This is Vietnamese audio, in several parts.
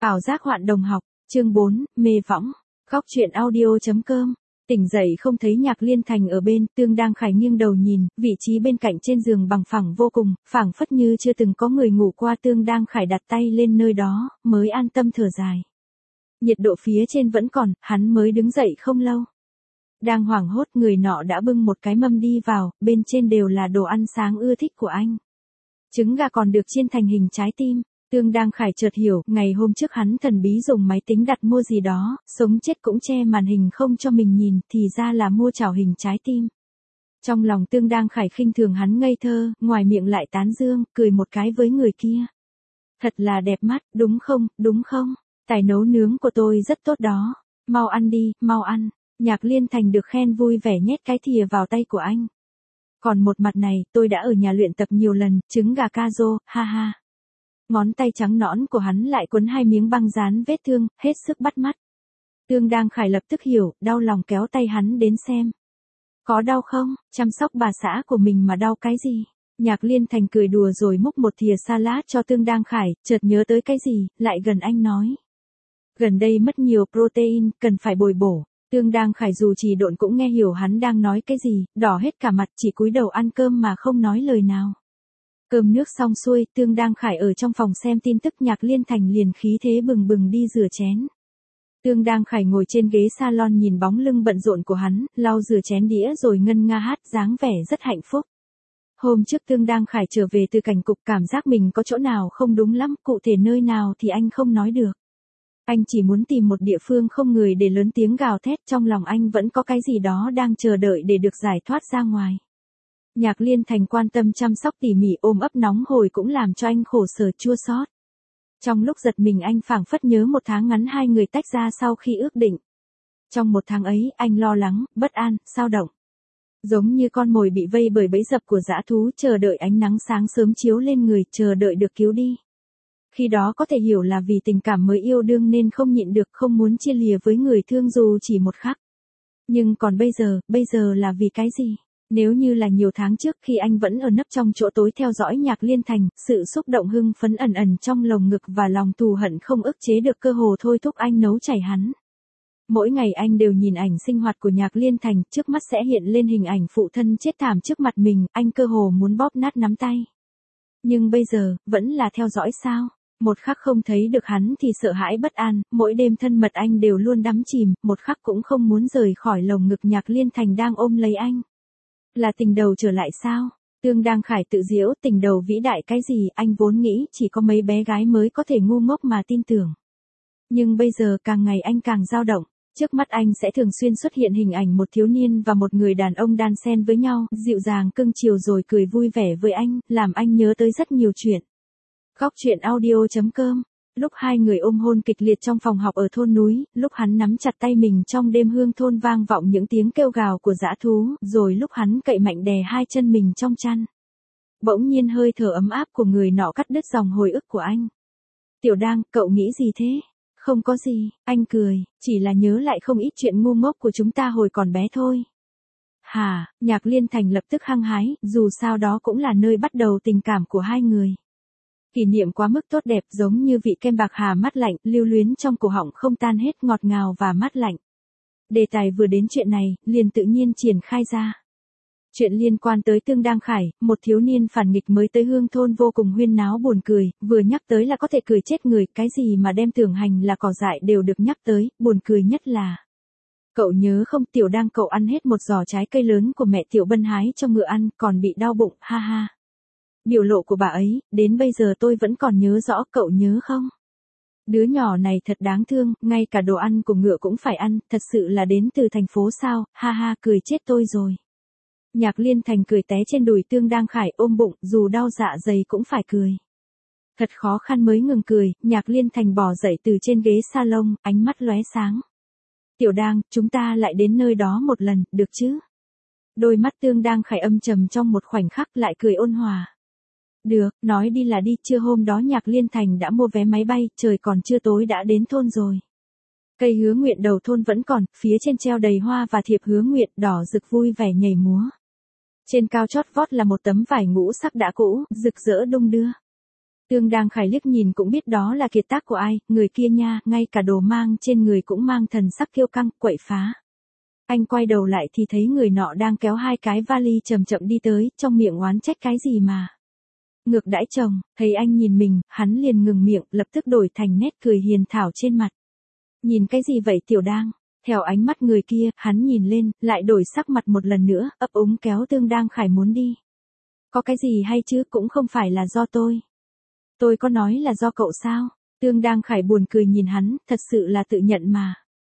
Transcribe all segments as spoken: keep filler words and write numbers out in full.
Ảo giác hoạn đồng học, chương bốn, mê võng. Góc truyện audio.com. Tỉnh dậy không thấy Nhạc Liên Thành ở bên, Tương đang khải nghiêng đầu nhìn, vị trí bên cạnh trên giường bằng phẳng vô cùng, phảng phất như chưa từng có người ngủ qua. Tương đang khải đặt tay lên nơi đó, mới an tâm thở dài. Nhiệt độ phía trên vẫn còn, hắn mới đứng dậy không lâu. Đang hoảng hốt, người nọ đã bưng một cái mâm đi vào, bên trên đều là đồ ăn sáng ưa thích của anh. Trứng gà còn được chiên thành hình trái tim. Tương đang khải chợt hiểu, ngày hôm trước hắn thần bí dùng máy tính đặt mua gì đó, sống chết cũng che màn hình không cho mình nhìn, thì ra là mua chảo hình trái tim. Trong lòng Tương đang khải khinh thường hắn ngây thơ, ngoài miệng lại tán dương, cười một cái với người kia. Thật là đẹp mắt, đúng không, đúng không? Tài nấu nướng của tôi rất tốt đó. Mau ăn đi, mau ăn. Nhạc Liên Thành được khen vui vẻ nhét cái thìa vào tay của anh. Còn một mặt này, tôi đã ở nhà luyện tập nhiều lần, trứng gà ca rô, ha ha. Ngón tay trắng nõn của hắn lại quấn hai miếng băng dán vết thương, hết sức bắt mắt. Tương đang khải lập tức hiểu, đau lòng kéo tay hắn đến xem. Có đau không? Chăm sóc bà xã của mình mà đau cái gì? Nhạc Liên Thành cười đùa rồi múc một thìa salad cho Tương đang khải, chợt nhớ tới cái gì, lại gần anh nói. Gần đây mất nhiều protein, cần phải bồi bổ. Tương đang khải dù trì độn cũng nghe hiểu hắn đang nói cái gì, đỏ hết cả mặt, chỉ cúi đầu ăn cơm mà không nói lời nào. Cơm nước xong xuôi, Tương đang khải ở trong phòng xem tin tức. Nhạc Liên Thành liền khí thế bừng bừng đi rửa chén. Tương đang khải ngồi trên ghế salon nhìn bóng lưng bận rộn của hắn, lau rửa chén đĩa rồi ngân nga hát, dáng vẻ rất hạnh phúc. Hôm trước Tương đang khải trở về từ cảnh cục, cảm giác mình có chỗ nào không đúng lắm, cụ thể nơi nào thì anh không nói được. Anh chỉ muốn tìm một địa phương không người để lớn tiếng gào thét, trong lòng anh vẫn có cái gì đó đang chờ đợi để được giải thoát ra ngoài. Nhạc Liên Thành quan tâm chăm sóc tỉ mỉ, ôm ấp nóng hổi cũng làm cho anh khổ sở chua xót. Trong lúc giật mình anh phảng phất nhớ một tháng ngắn hai người tách ra sau khi ước định. Trong một tháng ấy, anh lo lắng, bất an, xao động. Giống như con mồi bị vây bởi bẫy dập của dã thú, chờ đợi ánh nắng sáng sớm chiếu lên người, chờ đợi được cứu đi. Khi đó có thể hiểu là vì tình cảm mới yêu đương nên không nhịn được, không muốn chia lìa với người thương dù chỉ một khắc. Nhưng còn bây giờ, bây giờ là vì cái gì? Nếu như là nhiều tháng trước khi anh vẫn ở nấp trong chỗ tối theo dõi Nhạc Liên Thành, sự xúc động hưng phấn ẩn ẩn trong lồng ngực và lòng thù hận không ức chế được cơ hồ thôi thúc anh nấu chảy hắn. Mỗi ngày anh đều nhìn ảnh sinh hoạt của Nhạc Liên Thành, trước mắt sẽ hiện lên hình ảnh phụ thân chết thảm trước mặt mình, anh cơ hồ muốn bóp nát nắm tay. Nhưng bây giờ, vẫn là theo dõi sao? Một khắc không thấy được hắn thì sợ hãi bất an, mỗi đêm thân mật anh đều luôn đắm chìm, một khắc cũng không muốn rời khỏi lồng ngực Nhạc Liên Thành đang ôm lấy anh. Là tình đầu trở lại sao? Tương đang khải tự giễu, tình đầu vĩ đại cái gì, anh vốn nghĩ chỉ có mấy bé gái mới có thể ngu ngốc mà tin tưởng. Nhưng bây giờ càng ngày anh càng dao động, trước mắt anh sẽ thường xuyên xuất hiện hình ảnh một thiếu niên và một người đàn ông đan xen với nhau, dịu dàng cưng chiều rồi cười vui vẻ với anh, làm anh nhớ tới rất nhiều chuyện. Góc truyện audio.com. Lúc hai người ôm hôn kịch liệt trong phòng học ở thôn núi, lúc hắn nắm chặt tay mình trong đêm hương thôn vang vọng những tiếng kêu gào của dã thú, rồi lúc hắn cậy mạnh đè hai chân mình trong chăn. Bỗng nhiên hơi thở ấm áp của người nọ cắt đứt dòng hồi ức của anh. Tiểu Đang, cậu nghĩ gì thế? Không có gì, anh cười, chỉ là nhớ lại không ít chuyện ngu ngốc của chúng ta hồi còn bé thôi. Hà, Nhạc Liên Thành lập tức hăng hái, dù sao đó cũng là nơi bắt đầu tình cảm của hai người. Kỷ niệm quá mức tốt đẹp, giống như vị kem bạc hà mát lạnh, lưu luyến trong cổ họng không tan hết, ngọt ngào và mát lạnh. Đề tài vừa đến chuyện này, liền tự nhiên triển khai ra. Chuyện liên quan tới Tương đang khải, một thiếu niên phản nghịch mới tới hương thôn vô cùng huyên náo buồn cười, vừa nhắc tới là có thể cười chết người, cái gì mà đem tưởng hành là cỏ dại đều được nhắc tới, buồn cười nhất là. Cậu nhớ không, Tiểu Đang cậu ăn hết một giò trái cây lớn của mẹ Tiểu Bân hái cho ngựa ăn, còn bị đau bụng, ha ha. Biểu lộ của bà ấy, đến bây giờ tôi vẫn còn nhớ rõ, cậu nhớ không? Đứa nhỏ này thật đáng thương, ngay cả đồ ăn của ngựa cũng phải ăn, thật sự là đến từ thành phố sao, ha ha, cười chết tôi rồi. Nhạc Liên Thành cười té trên đùi Tương đang khải, ôm bụng, dù đau dạ dày cũng phải cười. Thật khó khăn mới ngừng cười, Nhạc Liên Thành bò dậy từ trên ghế salon, ánh mắt lóe sáng. Tiểu Đang, chúng ta lại đến nơi đó một lần, được chứ? Đôi mắt Tương đang khải âm trầm trong một khoảnh khắc lại cười ôn hòa. Được, nói đi là đi, trưa hôm đó Nhạc Liên Thành đã mua vé máy bay, trời còn chưa tối đã đến thôn rồi. Cây hứa nguyện đầu thôn vẫn còn, phía trên treo đầy hoa và thiệp hứa nguyện, đỏ rực vui vẻ nhảy múa. Trên cao chót vót là một tấm vải ngũ sắc đã cũ, rực rỡ đung đưa. Tương Đang Khải liếc nhìn cũng biết đó là kiệt tác của ai, người kia nha, ngay cả đồ mang trên người cũng mang thần sắc kiêu căng, quậy phá. Anh quay đầu lại thì thấy người nọ đang kéo hai cái vali chậm chậm đi tới, trong miệng oán trách cái gì mà. Ngược đãi chồng, thấy anh nhìn mình, hắn liền ngừng miệng, lập tức đổi thành nét cười hiền thảo trên mặt. Nhìn cái gì vậy Tiểu Đang? Theo ánh mắt người kia, hắn nhìn lên, lại đổi sắc mặt một lần nữa, ấp úng kéo Tương Đang Khải muốn đi. Có cái gì hay chứ, cũng không phải là do tôi. Tôi có nói là do cậu sao? Tương Đang Khải buồn cười nhìn hắn, thật sự là tự nhận mà.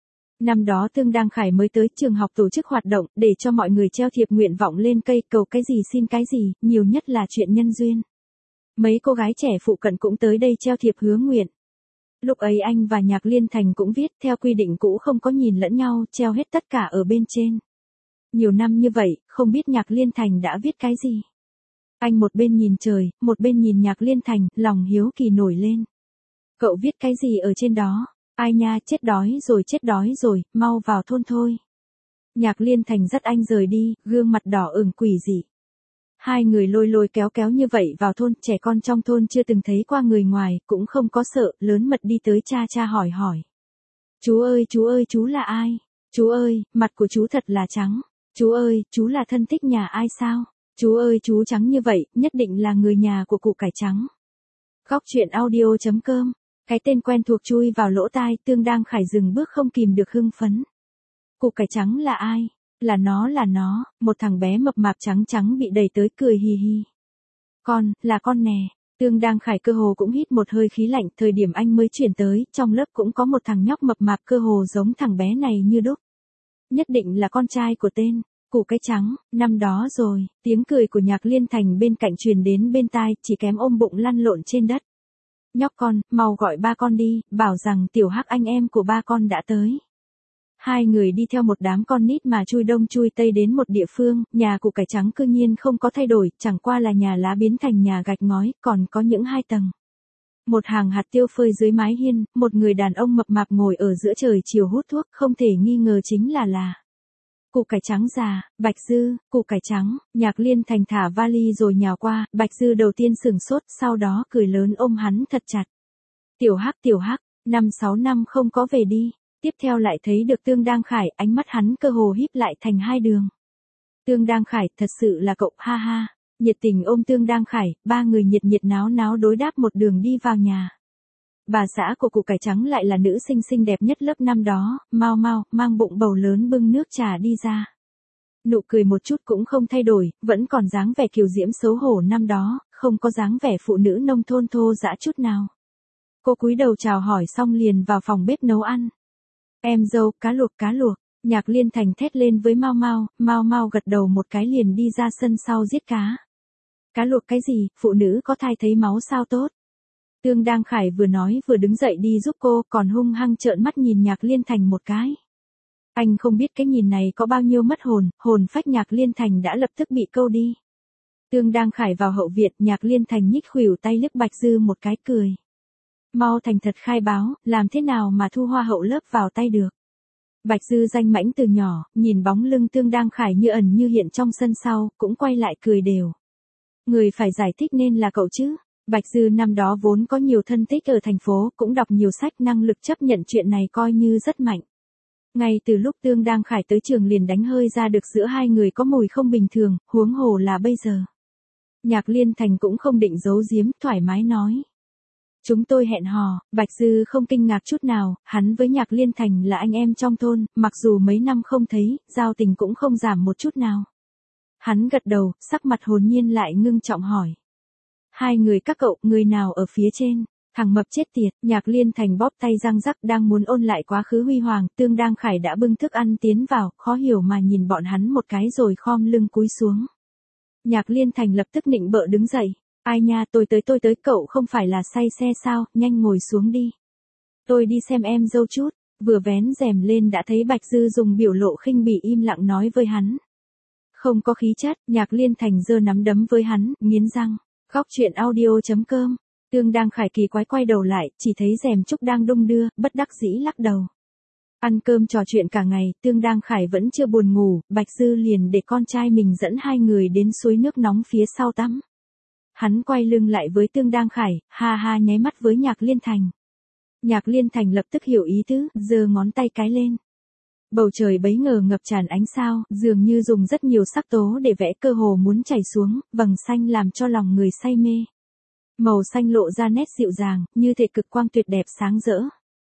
Năm đó Tương Đang Khải mới tới trường học tổ chức hoạt động, để cho mọi người treo thiệp nguyện vọng lên cây, cầu cái gì xin cái gì, nhiều nhất là chuyện nhân duyên. Mấy cô gái trẻ phụ cận cũng tới đây treo thiệp hứa nguyện. Lúc ấy anh và Nhạc Liên Thành cũng viết, theo quy định cũ không có nhìn lẫn nhau, treo hết tất cả ở bên trên. Nhiều năm như vậy, không biết Nhạc Liên Thành đã viết cái gì. Anh một bên nhìn trời, một bên nhìn Nhạc Liên Thành, lòng hiếu kỳ nổi lên. Cậu viết cái gì ở trên đó? Ai nha, chết đói rồi chết đói rồi, mau vào thôn thôi. Nhạc Liên Thành dắt anh rời đi, gương mặt đỏ ửng quỷ dị. Hai người lôi lôi kéo kéo như vậy vào thôn, trẻ con trong thôn chưa từng thấy qua người ngoài, cũng không có sợ, lớn mật đi tới cha cha hỏi hỏi. Chú ơi, chú ơi, chú là ai? Chú ơi, mặt của chú thật là trắng. Chú ơi, chú là thân thích nhà ai sao? Chú ơi, chú trắng như vậy, nhất định là người nhà của cụ cải trắng. Góc truyện audio chấm com. Cái tên quen thuộc chui vào lỗ tai, Tương Đang Khải dừng bước không kìm được hưng phấn. Cụ cải trắng là ai? Là nó là nó, một thằng bé mập mạp trắng trắng bị đẩy tới cười hì hì. Con, là con nè. Tương Đang Khải cơ hồ cũng hít một hơi khí lạnh, thời điểm anh mới chuyển tới, trong lớp cũng có một thằng nhóc mập mạp cơ hồ giống thằng bé này như đúc. Nhất định là con trai của tên Cụ cái trắng, năm đó rồi, tiếng cười của Nhạc Liên Thành bên cạnh truyền đến bên tai, chỉ kém ôm bụng lăn lộn trên đất. Nhóc con, mau gọi ba con đi, bảo rằng Tiểu Hắc anh em của ba con đã tới. Hai người đi theo một đám con nít mà chui đông chui tây đến một địa phương, nhà cụ cải trắng cư nhiên không có thay đổi, chẳng qua là nhà lá biến thành nhà gạch ngói, còn có những hai tầng. Một hàng hạt tiêu phơi dưới mái hiên, một người đàn ông mập mạp ngồi ở giữa trời chiều hút thuốc, không thể nghi ngờ chính là là Cụ cải trắng già, Bạch Dư, cụ cải trắng. Nhạc Liên Thành thả vali rồi nhào qua, Bạch Dư đầu tiên sửng sốt, sau đó cười lớn ôm hắn thật chặt. Tiểu Hắc, Tiểu Hắc, năm sáu năm không có về đi. Tiếp theo lại thấy được Tương Đang Khải, ánh mắt hắn cơ hồ híp lại thành hai đường. Tương Đang Khải, thật sự là cậu, ha ha. Nhiệt tình ôm Tương Đang Khải, ba người nhiệt nhiệt náo náo đối đáp một đường đi vào nhà. Bà xã của cụ cải trắng lại là nữ sinh xinh đẹp nhất lớp năm đó, Mau Mau, mang bụng bầu lớn bưng nước trà đi ra. Nụ cười một chút cũng không thay đổi, vẫn còn dáng vẻ kiều diễm xấu hổ năm đó, không có dáng vẻ phụ nữ nông thôn thô dã chút nào. Cô cúi đầu chào hỏi xong liền vào phòng bếp nấu ăn. Em dâu, cá luộc cá luộc. Nhạc Liên Thành thét lên với Mau Mau, Mau Mau gật đầu một cái liền đi ra sân sau giết cá. Cá luộc cái gì, phụ nữ có thai thấy máu sao tốt. Tương Đang Khải vừa nói vừa đứng dậy đi giúp cô, còn hung hăng trợn mắt nhìn Nhạc Liên Thành một cái. Anh không biết cái nhìn này có bao nhiêu mất hồn, hồn phách Nhạc Liên Thành đã lập tức bị câu đi. Tương Đang Khải vào hậu viện, Nhạc Liên Thành nhích khuỷu tay liếc Bạch Dư một cái cười. Mau thành thật khai báo, làm thế nào mà thu hoa hậu lớp vào tay được. Bạch Dư danh mãnh từ nhỏ, nhìn bóng lưng Tương Đang Khải như ẩn như hiện trong sân sau, cũng quay lại cười đều. Người phải giải thích nên là cậu chứ. Bạch Dư năm đó vốn có nhiều thân thích ở thành phố, cũng đọc nhiều sách, năng lực chấp nhận chuyện này coi như rất mạnh. Ngay từ lúc Tương Đang Khải tới trường liền đánh hơi ra được giữa hai người có mùi không bình thường, huống hồ là bây giờ. Nhạc Liên Thành cũng không định giấu giếm, thoải mái nói. Chúng tôi hẹn hò. Bạch Dư không kinh ngạc chút nào, hắn với Nhạc Liên Thành là anh em trong thôn, mặc dù mấy năm không thấy, giao tình cũng không giảm một chút nào. Hắn gật đầu, sắc mặt hồn nhiên lại ngưng trọng hỏi. Hai người các cậu, người nào ở phía trên? Thằng mập chết tiệt. Nhạc Liên Thành bóp tay răng rắc đang muốn ôn lại quá khứ huy hoàng, Tương Đang Khải đã bưng thức ăn tiến vào, khó hiểu mà nhìn bọn hắn một cái rồi khom lưng cúi xuống. Nhạc Liên Thành lập tức nịnh bợ đứng dậy. Ai nha, tôi tới tôi tới, cậu không phải là say xe sao, nhanh ngồi xuống đi. Tôi đi xem em dâu chút. Vừa vén rèm lên đã thấy Bạch Dư dùng biểu lộ khinh bỉ im lặng nói với hắn. Không có khí chất. Nhạc Liên Thành giơ nắm đấm với hắn, nghiến răng. Góc truyện audio chấm com. Tương Đang Khải kỳ quái quay đầu lại, chỉ thấy rèm trúc đang đung đưa, bất đắc dĩ lắc đầu. Ăn cơm trò chuyện cả ngày, Tương Đang Khải vẫn chưa buồn ngủ, Bạch Dư liền để con trai mình dẫn hai người đến suối nước nóng phía sau tắm. hắn quay lưng lại với Tương Đang Khải, ha ha nháy mắt với Nhạc Liên Thành. Nhạc Liên Thành lập tức hiểu ý tứ, giơ ngón tay cái lên. Bầu trời bấy ngờ ngập tràn ánh sao, dường như dùng rất nhiều sắc tố để vẽ, cơ hồ muốn chảy xuống, vầng xanh làm cho lòng người say mê. Màu xanh lộ ra nét dịu dàng, như thể cực quang tuyệt đẹp sáng rỡ.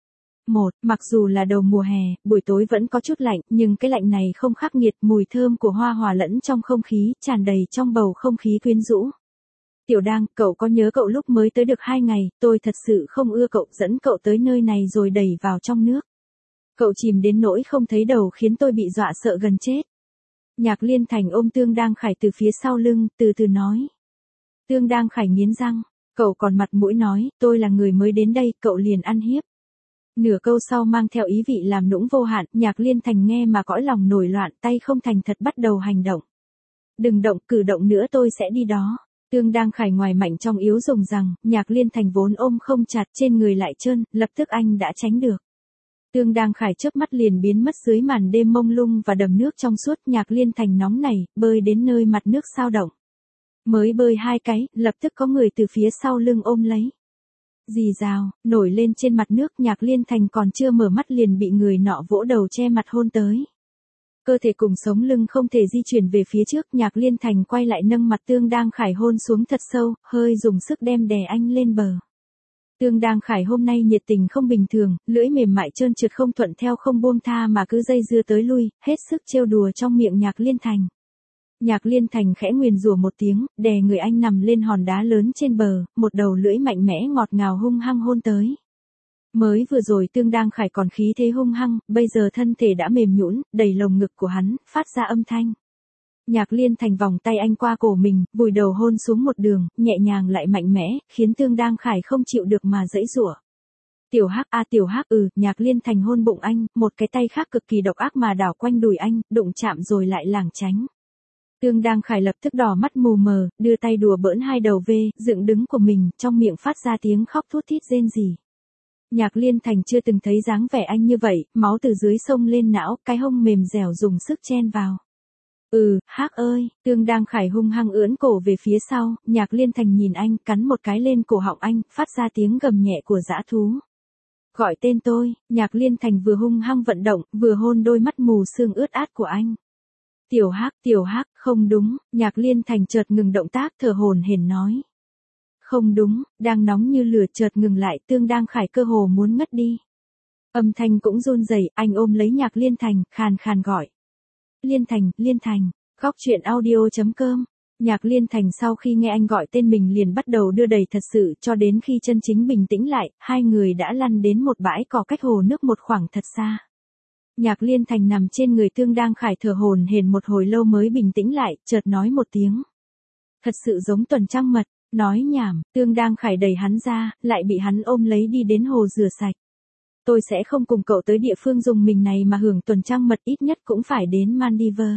Một, mặc dù là đầu mùa hè, buổi tối vẫn có chút lạnh, nhưng cái lạnh này không khắc nghiệt, mùi thơm của hoa hòa lẫn trong không khí, tràn đầy trong bầu không khí quyến rũ. Tiểu Đang, cậu có nhớ cậu lúc mới tới được hai ngày, tôi thật sự không ưa cậu, dẫn cậu tới nơi này rồi đẩy vào trong nước. Cậu chìm đến nỗi không thấy đầu khiến tôi bị dọa sợ gần chết. Nhạc Liên Thành ôm Tương Đang Khải từ phía sau lưng, từ từ nói. Tương Đang Khải nghiến răng, cậu còn mặt mũi nói, tôi là người mới đến đây, cậu liền ăn hiếp. Nửa câu sau mang theo ý vị làm nũng vô hạn, Nhạc Liên Thành nghe mà cõi lòng nổi loạn, tay không thành thật bắt đầu hành động. Đừng động, cử động nữa tôi sẽ đi đó. Tương Đang Khải ngoài mạnh trong yếu dùng rằng, Nhạc Liên Thành vốn ôm không chặt, trên người lại trơn, lập tức anh đã tránh được. Tương Đang Khải chớp mắt liền biến mất dưới màn đêm mông lung và đầm nước trong suốt. Nhạc Liên Thành nóng nảy, bơi đến nơi mặt nước sao động. Mới bơi hai cái, lập tức có người từ phía sau lưng ôm lấy. Rì rào, nổi lên trên mặt nước. Nhạc Liên Thành còn chưa mở mắt liền bị người nọ vỗ đầu che mặt hôn tới. Cơ thể cùng sống lưng không thể di chuyển về phía trước. Nhạc Liên Thành quay lại nâng mặt Tương Đang Khải hôn xuống thật sâu, hơi dùng sức đem đè anh lên bờ. Tương Đang Khải hôm nay nhiệt tình không bình thường, lưỡi mềm mại trơn trượt không thuận theo không buông tha mà cứ dây dưa tới lui, hết sức trêu đùa trong miệng Nhạc Liên Thành. Nhạc Liên Thành khẽ nguyền rủa một tiếng, đè người anh nằm lên hòn đá lớn trên bờ, một đầu lưỡi mạnh mẽ ngọt ngào hung hăng hôn tới. Mới vừa rồi Tương Đang Khải còn khí thế hung hăng, bây giờ thân thể đã mềm nhũn, đầy lồng ngực của hắn, phát ra âm thanh. Nhạc Liên Thành vòng tay anh qua cổ mình, vùi đầu hôn xuống một đường, nhẹ nhàng lại mạnh mẽ, khiến Tương Đang Khải không chịu được mà giãy giụa. Tiểu Hắc a Tiểu Hắc ừ, Nhạc Liên Thành hôn bụng anh, một cái tay khác cực kỳ độc ác mà đảo quanh đùi anh, đụng chạm rồi lại lảng tránh. Tương Đang Khải lập tức đỏ mắt mù mờ, đưa tay đùa bỡn hai đầu vê, dựng đứng của mình, trong miệng phát ra tiếng khóc thút thít rên rỉ. Nhạc Liên Thành chưa từng thấy dáng vẻ anh như vậy, máu từ dưới sông lên não, cái hông mềm dẻo dùng sức chen vào. Ừ, Hắc ơi, Tương Đang Khải hung hăng ưỡn cổ về phía sau, Nhạc Liên Thành nhìn anh, cắn một cái lên cổ họng anh, phát ra tiếng gầm nhẹ của dã thú. Gọi tên tôi, Nhạc Liên Thành vừa hung hăng vận động, vừa hôn đôi mắt mù sương ướt át của anh. Tiểu Hắc, Tiểu Hắc, không đúng, Nhạc Liên Thành chợt ngừng động tác thở hổn hển nói. Không đúng, đang nóng như lửa chợt ngừng lại. Tương Đang Khải cơ hồ muốn ngất đi. Âm thanh cũng run rẩy, anh ôm lấy Nhạc Liên Thành, khàn khàn gọi. Liên Thành, Liên Thành, góc truyện audio chấm com. Nhạc Liên Thành sau khi nghe anh gọi tên mình liền bắt đầu đưa đẩy thật sự, cho đến khi chân chính bình tĩnh lại, hai người đã lăn đến một bãi cỏ cách hồ nước một khoảng thật xa. Nhạc Liên Thành nằm trên người Tương Đang Khải thở hổn hển một hồi lâu mới bình tĩnh lại, chợt nói một tiếng. Thật sự giống tuần trăng mật. Nói nhảm, Tương Đang Khải đẩy hắn ra, lại bị hắn ôm lấy đi đến hồ rửa sạch. Tôi sẽ không cùng cậu tới địa phương dùng mình này mà hưởng tuần trăng mật, ít nhất cũng phải đến Maldives.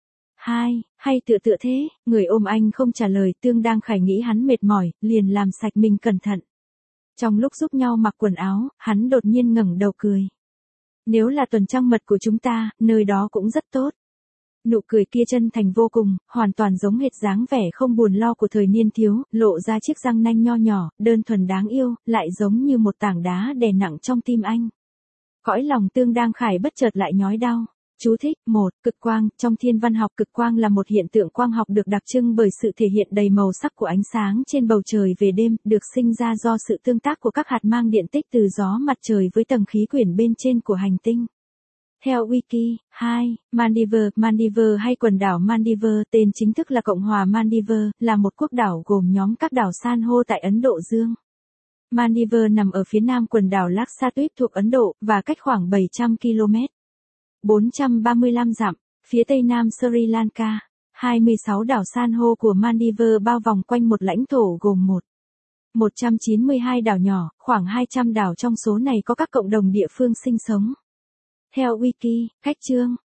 Hai, hay tựa tựa thế, người ôm anh không trả lời. Tương Đang Khải nghĩ hắn mệt mỏi, liền làm sạch mình cẩn thận. Trong lúc giúp nhau mặc quần áo, hắn đột nhiên ngẩng đầu cười. Nếu là tuần trăng mật của chúng ta, nơi đó cũng rất tốt. Nụ cười kia chân thành vô cùng, hoàn toàn giống hệt dáng vẻ không buồn lo của thời niên thiếu, lộ ra chiếc răng nanh nho nhỏ, đơn thuần đáng yêu, lại giống như một tảng đá đè nặng trong tim anh. Cõi lòng Tương Đang Khải bất chợt lại nhói đau. Chú thích, một, cực quang, trong thiên văn học cực quang là một hiện tượng quang học được đặc trưng bởi sự thể hiện đầy màu sắc của ánh sáng trên bầu trời về đêm, được sinh ra do sự tương tác của các hạt mang điện tích từ gió mặt trời với tầng khí quyển bên trên của hành tinh. Theo Wiki, hai, Maldives, Maldives hay quần đảo Maldives, tên chính thức là Cộng hòa Maldives, là một quốc đảo gồm nhóm các đảo san hô tại Ấn Độ Dương. Maldives nằm ở phía nam quần đảo Lakshadweep thuộc Ấn Độ, và cách khoảng bảy trăm ki lô mét, bốn trăm ba mươi lăm dặm, phía tây nam Sri Lanka. hai mươi sáu đảo san hô của Maldives bao vòng quanh một lãnh thổ gồm một một trăm chín mươi hai đảo nhỏ, khoảng hai trăm đảo trong số này có các cộng đồng địa phương sinh sống. Theo Wiki, cách chương